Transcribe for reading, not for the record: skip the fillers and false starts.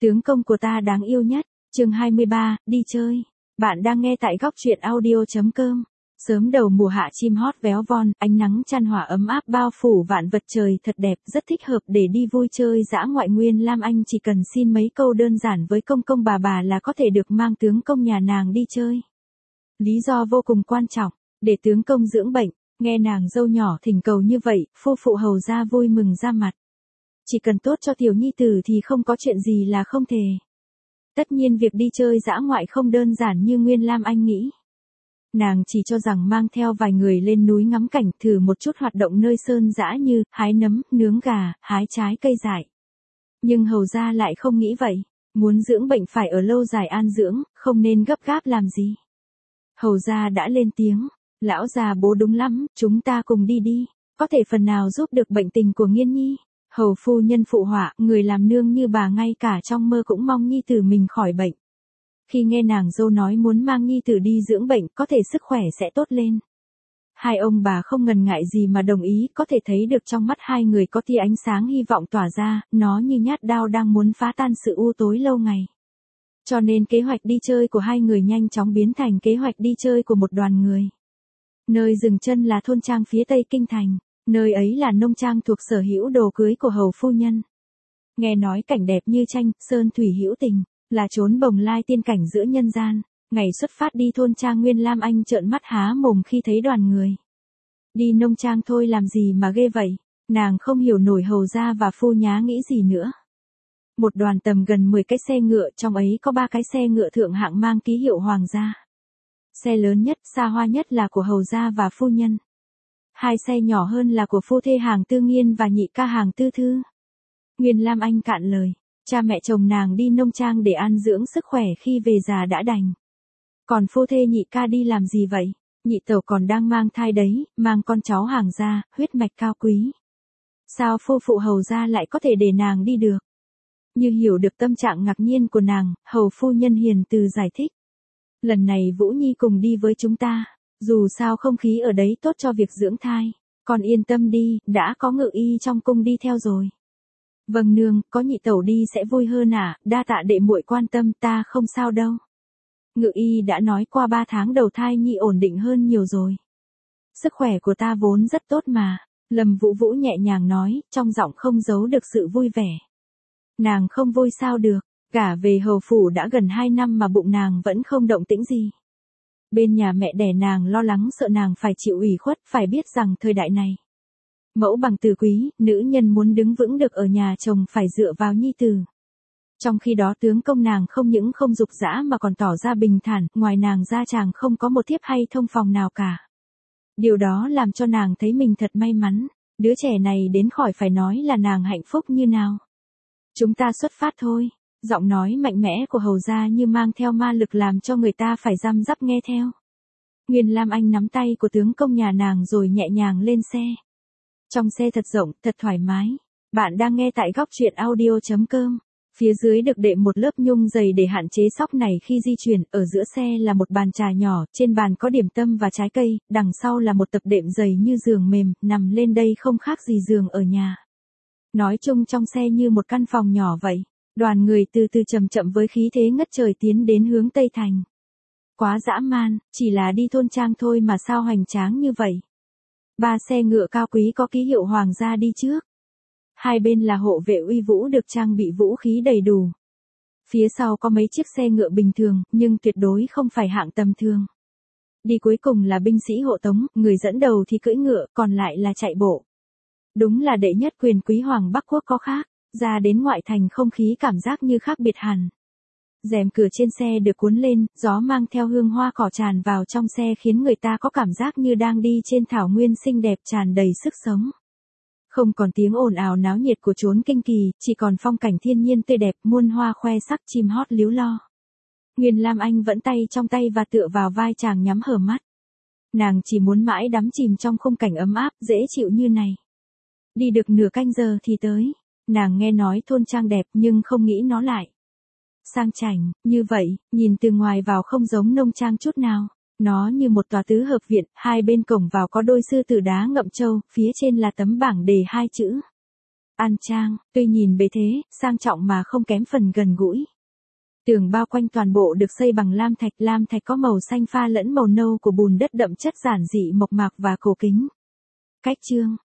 Tướng công của ta đáng yêu nhất. Chương 23, đi chơi. Bạn đang nghe tại góc truyện audio.com. Sớm đầu mùa hạ chim hót véo von, ánh nắng chan hòa ấm áp bao phủ vạn vật trời thật đẹp, rất thích hợp để đi vui chơi dã ngoại. Nguyên Lam Anh chỉ cần xin mấy câu đơn giản với công công bà là có thể được mang tướng công nhà nàng đi chơi. Lý do vô cùng quan trọng, để tướng công dưỡng bệnh. Nghe nàng dâu nhỏ thỉnh cầu như vậy, phu phụ hầu ra vui mừng ra mặt. Chỉ cần tốt cho tiểu nhi tử thì không có chuyện gì là không thể. Tất nhiên việc đi chơi dã ngoại không đơn giản như Nguyên Lam Anh nghĩ. Nàng chỉ cho rằng mang theo vài người lên núi ngắm cảnh, thử một chút hoạt động nơi sơn dã như hái nấm, nướng gà, hái trái cây dại. Nhưng hầu ra lại không nghĩ vậy. Muốn dưỡng bệnh phải ở lâu dài an dưỡng, không nên gấp gáp làm gì. Hầu ra đã lên tiếng. Lão già bố đúng lắm, chúng ta cùng đi đi. Có thể phần nào giúp được bệnh tình của Nghiên Nhi. Hầu phu nhân phụ họa, người làm nương như bà ngay cả trong mơ cũng mong nhi tử mình khỏi bệnh. Khi nghe nàng dâu nói muốn mang nhi tử đi dưỡng bệnh, có thể sức khỏe sẽ tốt lên. Hai ông bà không ngần ngại gì mà đồng ý, có thể thấy được trong mắt hai người có tia ánh sáng hy vọng tỏa ra, nó như nhát đao đang muốn phá tan sự u tối lâu ngày. Cho nên kế hoạch đi chơi của hai người nhanh chóng biến thành kế hoạch đi chơi của một đoàn người. Nơi dừng chân là thôn trang phía tây kinh thành. Nơi ấy là nông trang thuộc sở hữu đồ cưới của hầu phu nhân. Nghe nói cảnh đẹp như tranh, sơn thủy hữu tình, là chốn bồng lai tiên cảnh giữa nhân gian. Ngày xuất phát đi thôn trang, Nguyên Lam Anh trợn mắt há mồm khi thấy đoàn người. Đi nông trang thôi làm gì mà ghê vậy, nàng không hiểu nổi hầu gia và phu nhá nghĩ gì nữa. Một đoàn tầm gần 10 cái xe ngựa, trong ấy có 3 cái xe ngựa thượng hạng mang ký hiệu hoàng gia. Xe lớn nhất, xa hoa nhất là của hầu gia và phu nhân. 2 xe nhỏ hơn là của phu thê hàng Tư Nghiên và nhị ca hàng Tư Thư. Nguyên Lam Anh cạn lời, cha mẹ chồng nàng đi nông trang để an dưỡng sức khỏe khi về già đã đành. Còn phu thê nhị ca đi làm gì vậy? Nhị tẩu còn đang mang thai đấy, mang con cháu hàng gia, huyết mạch cao quý. Sao phu phụ hầu gia lại có thể để nàng đi được? Như hiểu được tâm trạng ngạc nhiên của nàng, hầu phu nhân hiền từ giải thích. Lần này Vũ Nhi cùng đi với chúng ta. Dù sao không khí ở đấy tốt cho việc dưỡng thai. Con yên tâm đi, đã có ngự y trong cung đi theo rồi. Vâng nương, có nhị tẩu đi sẽ vui hơn ạ, đa tạ đệ muội quan tâm, ta không sao đâu. Ngự y đã nói qua 3 tháng đầu thai Nhi ổn định hơn nhiều rồi. Sức khỏe của ta vốn rất tốt mà. Lâm Vũ Vũ nhẹ nhàng nói, trong giọng không giấu được sự vui vẻ. Nàng không vui sao được, gả về hầu phủ đã gần 2 năm mà bụng nàng vẫn không động tĩnh gì. Bên nhà mẹ đẻ nàng lo lắng sợ nàng phải chịu ủy khuất, phải biết rằng thời đại này. Mẫu bằng từ quý, nữ nhân muốn đứng vững được ở nhà chồng phải dựa vào nhi tử. Trong khi đó tướng công nàng không những không dục dã mà còn tỏ ra bình thản, ngoài nàng ra chàng không có một thiếp hay thông phòng nào cả. Điều đó làm cho nàng thấy mình thật may mắn, đứa trẻ này đến khỏi phải nói là nàng hạnh phúc như nào. Chúng ta xuất phát thôi. Giọng nói mạnh mẽ của hầu gia như mang theo ma lực làm cho người ta phải răm rắp nghe theo. Nguyên Lam Anh nắm tay của tướng công nhà nàng rồi nhẹ nhàng lên xe. Trong xe thật rộng, thật thoải mái. Bạn đang nghe tại góc truyện audio.com. Phía dưới được đệm một lớp nhung dày để hạn chế xóc này khi di chuyển. Ở giữa xe là một bàn trà nhỏ, trên bàn có điểm tâm và trái cây, đằng sau là một tập đệm dày như giường mềm, nằm lên đây không khác gì giường ở nhà. Nói chung trong xe như một căn phòng nhỏ vậy. Đoàn người từ từ chậm chậm với khí thế ngất trời tiến đến hướng Tây Thành. Quá dã man, chỉ là đi thôn trang thôi mà sao hoành tráng như vậy. 3 xe ngựa cao quý có ký hiệu hoàng gia đi trước. Hai bên là hộ vệ uy vũ được trang bị vũ khí đầy đủ. Phía sau có mấy chiếc xe ngựa bình thường, nhưng tuyệt đối không phải hạng tầm thường. Đi cuối cùng là binh sĩ hộ tống, người dẫn đầu thì cưỡi ngựa, còn lại là chạy bộ. Đúng là đệ nhất quyền quý hoàng Bắc Quốc có khác. Ra đến ngoại thành không khí cảm giác như khác biệt hẳn. Rèm cửa trên xe được cuốn lên, gió mang theo hương hoa cỏ tràn vào trong xe khiến người ta có cảm giác như đang đi trên thảo nguyên xinh đẹp tràn đầy sức sống. Không còn tiếng ồn ào náo nhiệt của chốn kinh kỳ, chỉ còn phong cảnh thiên nhiên tươi đẹp, muôn hoa khoe sắc, chim hót líu lo. Nguyên Lam Anh vẫn tay trong tay và tựa vào vai chàng nhắm hờ mắt. Nàng chỉ muốn mãi đắm chìm trong khung cảnh ấm áp, dễ chịu như này. Đi được nửa canh giờ thì tới. Nàng nghe nói thôn trang đẹp nhưng không nghĩ nó lại sang chảnh, như vậy, nhìn từ ngoài vào không giống nông trang chút nào. Nó như một tòa tứ hợp viện, hai bên cổng vào có đôi sư tử đá ngậm trâu, phía trên là tấm bảng đề 2 chữ. An trang, tuy nhìn bề thế, sang trọng mà không kém phần gần gũi. Tường bao quanh toàn bộ được xây bằng lam thạch có màu xanh pha lẫn màu nâu của bùn đất đậm chất giản dị mộc mạc và cổ kính. Cách trương,